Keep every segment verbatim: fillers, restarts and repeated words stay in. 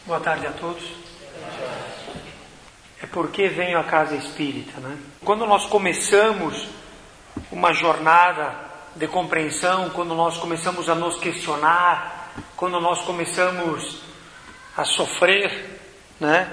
Boa tarde a todos. É porque venho à casa espírita, né? Quando nós começamos uma jornada de compreensão, quando nós começamos a nos questionar, quando nós começamos a sofrer, né?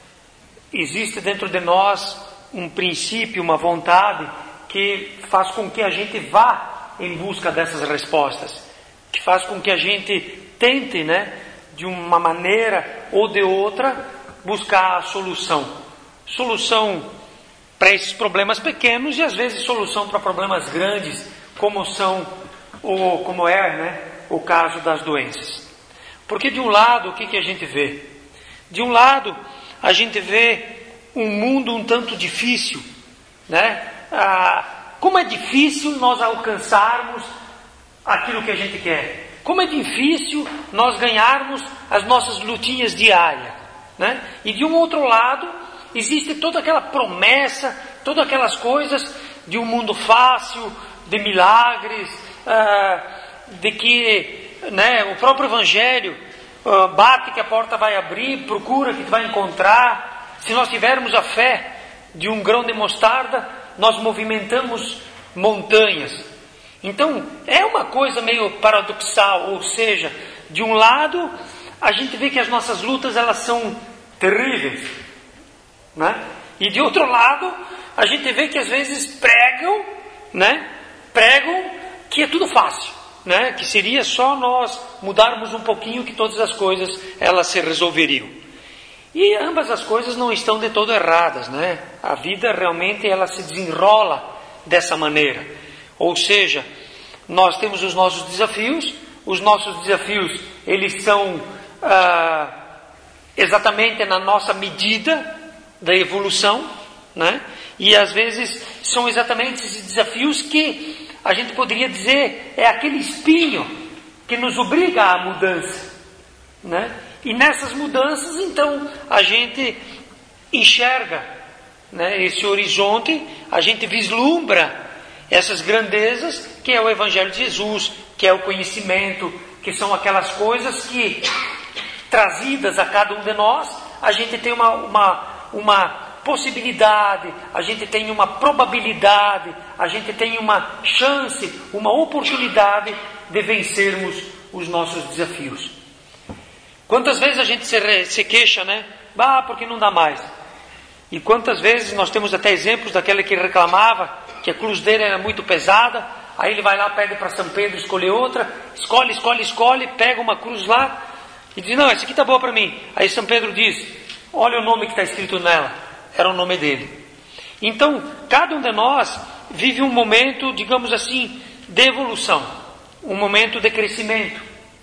Existe dentro de nós um princípio, uma vontade que faz com que a gente vá em busca dessas respostas, que faz com que a gente tente, né, de uma maneira ou de outra, buscar a solução. Solução para esses problemas pequenos e às vezes solução para problemas grandes, como são o, como é, né, o caso das doenças. Porque de um lado, o que, que a gente vê? De um lado, a gente vê um mundo um tanto difícil, né? Ah, como é difícil nós alcançarmos aquilo que a gente quer. Como é difícil nós ganharmos as nossas lutinhas diárias, né? E de um outro lado, existe toda aquela promessa, todas aquelas coisas de um mundo fácil, de milagres, ah, de que, né, o próprio Evangelho, ah, bate que a porta vai abrir, procura que tu vai encontrar. Se nós tivermos a fé de um grão de mostarda, nós movimentamos montanhas. Então, é uma coisa meio paradoxal, ou seja, de um lado, a gente vê que as nossas lutas, elas são terríveis, né? E de outro lado, a gente vê que às vezes pregam, né? Pregam que é tudo fácil, né? Que seria só nós mudarmos um pouquinho que todas as coisas, elas se resolveriam. E ambas as coisas não estão de todo erradas, né? A vida realmente, ela se desenrola dessa maneira. Ou seja, nós temos os nossos desafios, os nossos desafios, eles são ah, exatamente na nossa medida da evolução, né? E às vezes são exatamente esses desafios que a gente poderia dizer é aquele espinho que nos obriga à mudança, né? E nessas mudanças, então, a gente enxerga, né, esse horizonte, a gente vislumbra essas grandezas, que é o Evangelho de Jesus, que é o conhecimento, que são aquelas coisas que, trazidas a cada um de nós, a gente tem uma, uma, uma possibilidade, a gente tem uma probabilidade, a gente tem uma chance, uma oportunidade de vencermos os nossos desafios. Quantas vezes a gente se, se queixa, né? Ah, porque não dá mais. E quantas vezes nós temos até exemplos daquele que reclamava que a cruz dele era muito pesada, aí ele vai lá, pede para São Pedro escolher outra, escolhe, escolhe, escolhe, pega uma cruz lá e diz, não, essa aqui está boa para mim. Aí São Pedro diz, olha o nome que está escrito nela, era o nome dele. Então, cada um de nós vive um momento, digamos assim, de evolução, um momento de crescimento.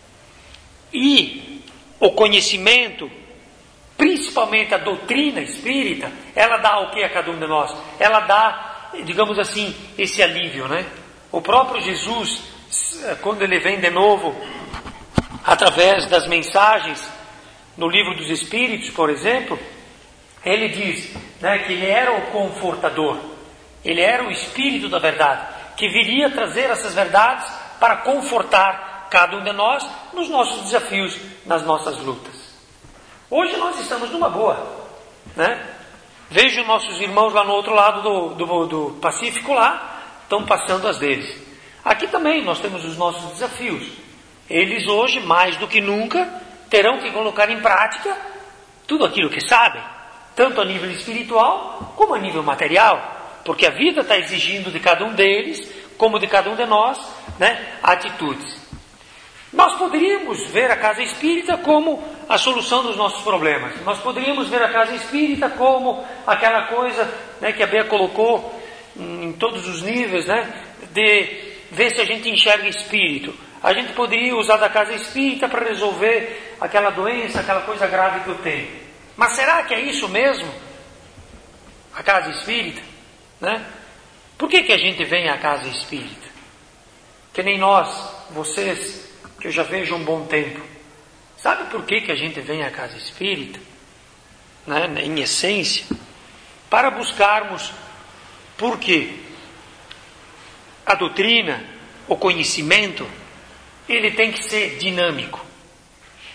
E o conhecimento, principalmente a doutrina espírita, ela dá o que a cada um de nós? Ela dá, digamos assim, esse alívio, né? O próprio Jesus, quando ele vem de novo, através das mensagens, no livro dos Espíritos, por exemplo, ele diz, né, que ele era o confortador, ele era o Espírito da verdade, que viria trazer essas verdades para confortar cada um de nós nos nossos desafios, nas nossas lutas. Hoje nós estamos numa boa, né? Vejo nossos irmãos lá no outro lado do, do, do Pacífico lá, estão passando as deles. Aqui também nós temos os nossos desafios. Eles hoje, mais do que nunca, terão que colocar em prática tudo aquilo que sabem, tanto a nível espiritual como a nível material, porque a vida está exigindo de cada um deles, como de cada um de nós, né, atitudes. Nós poderíamos ver a casa espírita como a solução dos nossos problemas. Nós poderíamos ver a casa espírita como aquela coisa, né, que a Bea colocou em todos os níveis, né, de ver se a gente enxerga espírito. A gente poderia usar da casa espírita para resolver aquela doença, aquela coisa grave que eu tenho. Mas será que é isso mesmo? A casa espírita, né? Por que que a gente vem à casa espírita? Que nem nós, vocês, que eu já vejo um bom tempo. Sabe por que que a gente vem à casa espírita? Né? Em essência, para buscarmos, porque a doutrina, o conhecimento, ele tem que ser dinâmico.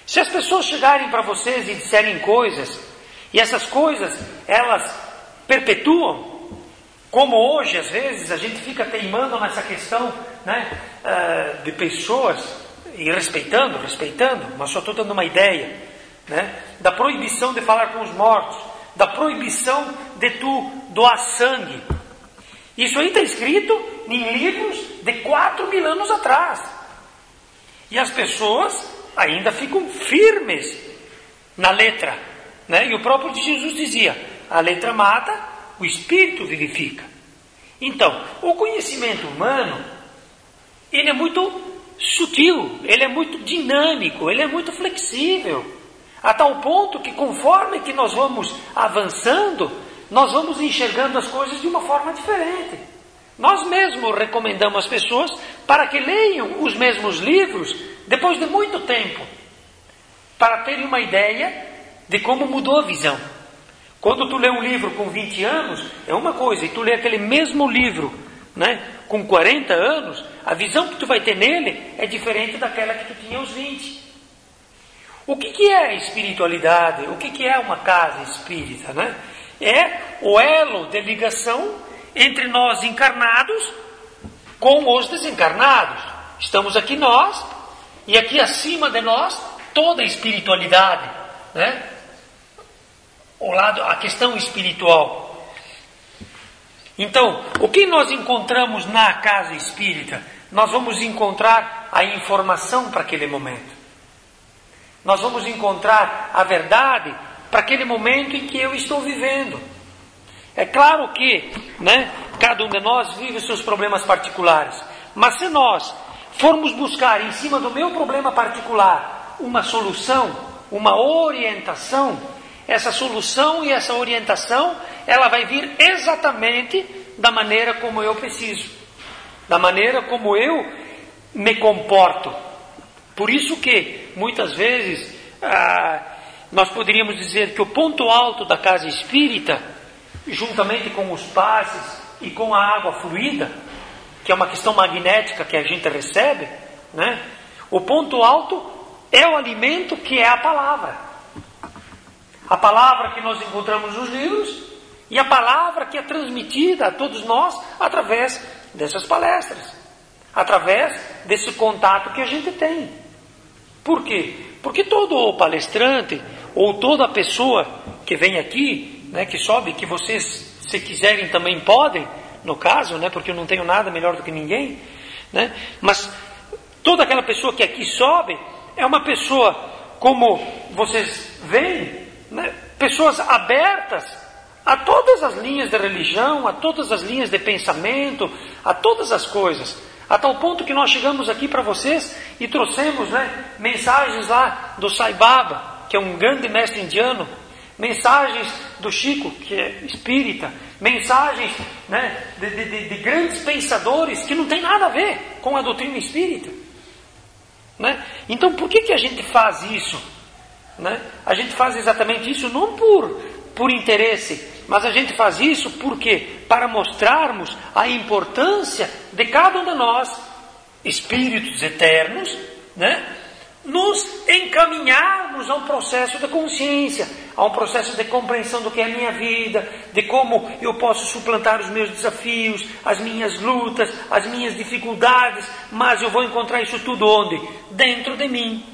Se as pessoas chegarem para vocês e disserem coisas, e essas coisas, elas perpetuam, como hoje, às vezes, a gente fica teimando nessa questão, né, uh, de pessoas, e respeitando, respeitando, mas só estou dando uma ideia, né, da proibição de falar com os mortos, da proibição de tu doar sangue. Isso aí está escrito em livros de quatro mil anos atrás. E as pessoas ainda ficam firmes na letra, né? E o próprio Jesus dizia, a letra mata, o espírito vivifica. Então, o conhecimento humano, ele é muito sutil, ele é muito dinâmico, ele é muito flexível, a tal ponto que conforme que nós vamos avançando, nós vamos enxergando as coisas de uma forma diferente. Nós mesmos recomendamos às pessoas para que leiam os mesmos livros depois de muito tempo, para terem uma ideia de como mudou a visão. Quando tu lê um livro com vinte anos, é uma coisa, e tu lê aquele mesmo livro, né, com quarenta anos, a visão que tu vai ter nele é diferente daquela que tu tinha aos vinte. O que, que é a espiritualidade? O que, que é uma casa espírita, né? É o elo de ligação entre nós encarnados com os desencarnados. Estamos aqui nós, e aqui acima de nós, toda a espiritualidade, né? O lado, a questão espiritual. Então, o que nós encontramos na casa espírita? Nós vamos encontrar a informação para aquele momento. Nós vamos encontrar a verdade para aquele momento em que eu estou vivendo. É claro que, né, cada um de nós vive os seus problemas particulares. Mas se nós formos buscar em cima do meu problema particular uma solução, uma orientação, essa solução e essa orientação, ela vai vir exatamente da maneira como eu preciso, da maneira como eu me comporto. Por isso que, muitas vezes, ah, nós poderíamos dizer que o ponto alto da casa espírita, juntamente com os passes e com a água fluida, que é uma questão magnética que a gente recebe, né? O ponto alto é o alimento que é a palavra. A palavra que nós encontramos nos livros e a palavra que é transmitida a todos nós através dessas palestras, através desse contato que a gente tem. Por quê? Porque todo o palestrante ou toda pessoa que vem aqui, né, que sobe, que vocês, se quiserem, também podem, no caso, né, porque eu não tenho nada melhor do que ninguém, né, mas toda aquela pessoa que aqui sobe é uma pessoa, como vocês veem, né, pessoas abertas a todas as linhas de religião, a todas as linhas de pensamento, a todas as coisas, a tal ponto que nós chegamos aqui para vocês e trouxemos, né, mensagens lá do Sai Baba, que é um grande mestre indiano, mensagens do Chico, que é espírita, mensagens, né, de, de, de grandes pensadores que não tem nada a ver com a doutrina espírita, né? Então por que, que a gente faz isso? Né? A gente faz exatamente isso não por, por interesse, mas a gente faz isso porque para mostrarmos a importância de cada um de nós, espíritos eternos, né, nos encaminharmos a um processo de consciência, a um processo de compreensão do que é a minha vida, de como eu posso suplantar os meus desafios, as minhas lutas, as minhas dificuldades, mas eu vou encontrar isso tudo onde? Dentro de mim.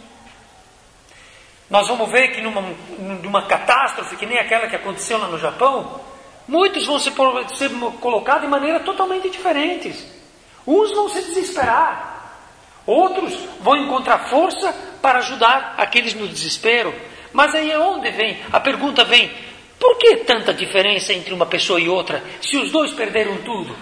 Nós vamos ver que numa, numa catástrofe, que nem aquela que aconteceu lá no Japão, muitos vão ser, ser colocados de maneira totalmente diferentes. Uns vão se desesperar, outros vão encontrar força para ajudar aqueles no desespero. Mas aí é onde vem, a pergunta vem, por que tanta diferença entre uma pessoa e outra, se os dois perderam tudo?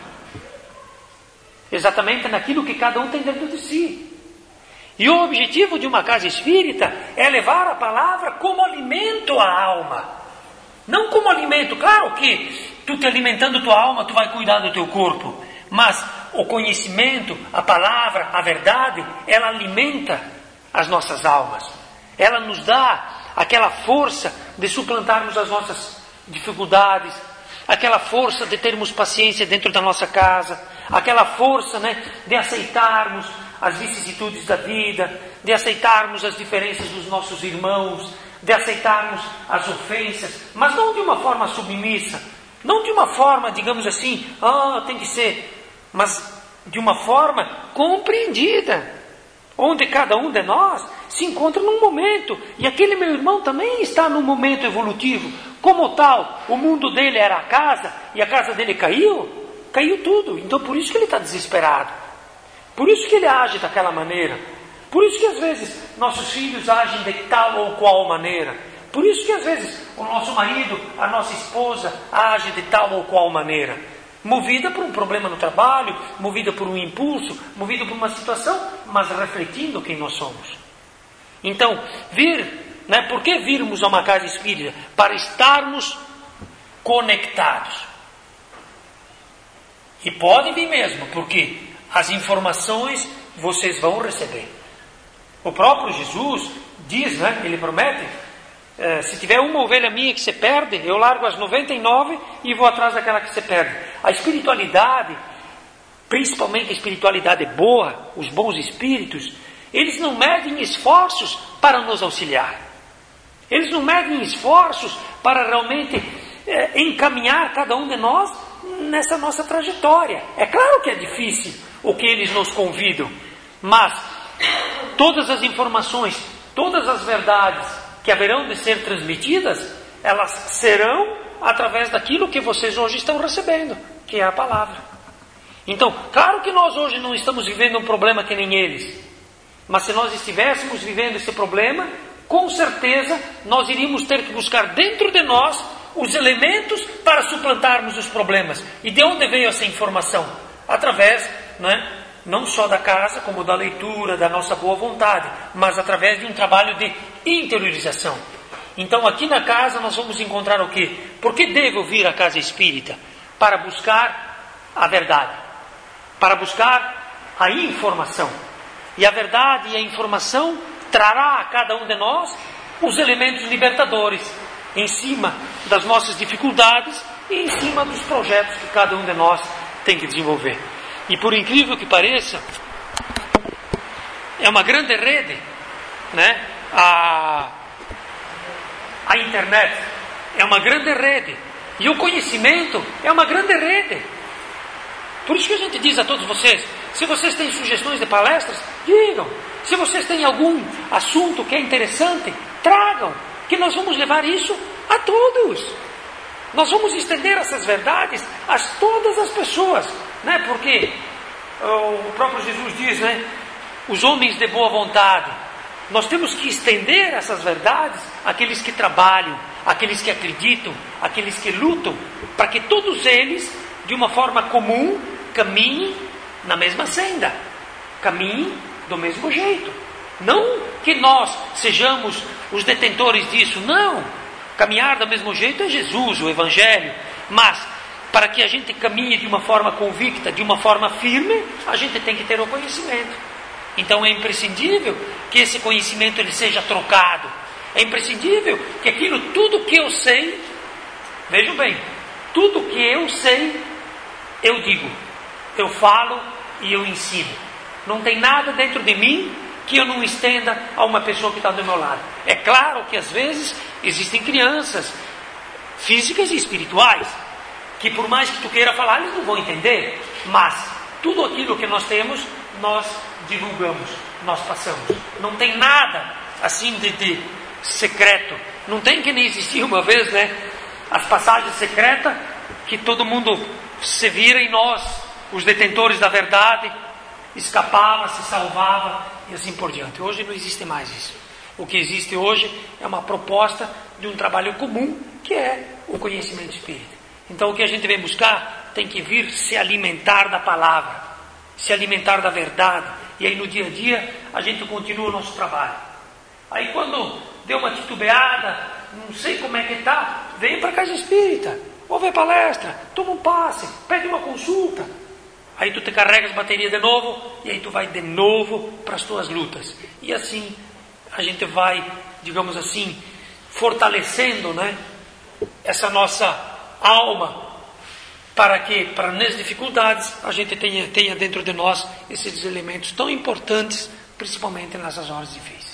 Exatamente naquilo que cada um tem dentro de si. E o objetivo de uma casa espírita é levar a palavra como alimento à alma. Não como alimento, claro que tu te alimentando tua alma, tu vai cuidar do teu corpo. Mas o conhecimento, a palavra, a verdade, ela alimenta as nossas almas. Ela nos dá aquela força de suplantarmos as nossas dificuldades, aquela força de termos paciência dentro da nossa casa, aquela força, né, de aceitarmos as vicissitudes da vida, de de aceitarmos as diferenças dos nossos irmãos, de aceitarmos as ofensas, mas não de uma forma submissa, não de uma forma, digamos assim, ah, tem que ser, mas de uma forma compreendida, onde cada um de nós se encontra num momento, e aquele meu irmão também está num momento evolutivo. Como tal, o mundo dele era a casa, e a casa dele caiu, caiu tudo. Então por isso que ele está desesperado, por isso que ele age daquela maneira, por isso que às vezes nossos filhos agem de tal ou qual maneira, por isso que às vezes o nosso marido, a nossa esposa age de tal ou qual maneira, movida por um problema no trabalho, movida por um impulso, movida por uma situação, mas refletindo quem nós somos. Então, vir, né, por que virmos a uma casa espírita? Para estarmos conectados. E pode vir mesmo, porque as informações vocês vão receber. O próprio Jesus diz, né, ele promete, eh, se tiver uma ovelha minha que se perde, eu largo as noventa e nove e vou atrás daquela que se perde. A espiritualidade, principalmente a espiritualidade boa, os bons espíritos, eles não medem esforços para nos auxiliar. Eles não medem esforços para realmente eh, encaminhar cada um de nós nessa nossa trajetória. É claro que é difícil o que eles nos convidam, mas todas as informações, todas as verdades que haverão de ser transmitidas, elas serão através daquilo que vocês hoje estão recebendo, que é a palavra. Então, claro que nós hoje não estamos vivendo um problema que nem eles, mas se nós estivéssemos vivendo esse problema, com certeza nós iríamos ter que buscar dentro de nós os elementos para suplantarmos os problemas. E de onde veio essa informação? Através, né, não só da casa, como da leitura, da nossa boa vontade, mas através de um trabalho de interiorização. Então aqui na casa nós vamos encontrar o quê? Por que devo vir à casa espírita? Para buscar a verdade, para buscar a informação. E a verdade e a informação trará a cada um de nós os elementos libertadores, em cima das nossas dificuldades e em cima dos projetos que cada um de nós tem que desenvolver. E por incrível que pareça, é uma grande rede, né? A, a internet é uma grande rede, e o conhecimento é uma grande rede. Por isso que a gente diz a todos vocês, se vocês têm sugestões de palestras, digam. Se vocês têm algum assunto que é interessante, tragam, que nós vamos levar isso a todos. Nós vamos estender essas verdades a todas as pessoas, né? Porque o próprio Jesus diz, né, os homens de boa vontade, nós temos que estender essas verdades àqueles que trabalham, àqueles que acreditam, àqueles que lutam, para que todos eles, de uma forma comum, caminhem na mesma senda, caminhem do mesmo jeito. Não que nós sejamos os detentores disso, não. Caminhar do mesmo jeito é Jesus, o Evangelho, mas para que a gente caminhe de uma forma convicta, de uma forma firme, a gente tem que ter o conhecimento. Então é imprescindível que esse conhecimento ele seja trocado. É imprescindível que aquilo, tudo que eu sei, vejam bem, tudo que eu sei, eu digo, eu falo e eu ensino. Não tem nada dentro de mim que eu não estenda a uma pessoa que está do meu lado. É claro que às vezes existem crianças físicas e espirituais que por mais que tu queira falar, eles não vão entender, mas tudo aquilo que nós temos, nós divulgamos, nós passamos. Não tem nada assim de, de secreto. Não tem que nem existia uma vez, né, as passagens secretas que todo mundo se vira e nós, os detentores da verdade, escapava, se salvava e assim por diante. Hoje não existe mais isso. O que existe hoje é uma proposta de um trabalho comum, que é o conhecimento espírita. Então o que a gente vem buscar tem que vir se alimentar da palavra, se alimentar da verdade, e aí no dia a dia a gente continua o nosso trabalho. Aí quando deu uma titubeada, não sei como é que está, vem para a casa espírita, ouve a palestra, toma um passe, pede uma consulta. Aí tu te carrega as baterias de novo, e aí tu vai de novo para as tuas lutas. E assim a gente vai, digamos assim, fortalecendo, né, essa nossa alma, para que, para nas dificuldades, a gente tenha, tenha dentro de nós esses elementos tão importantes principalmente nessas horas difíceis.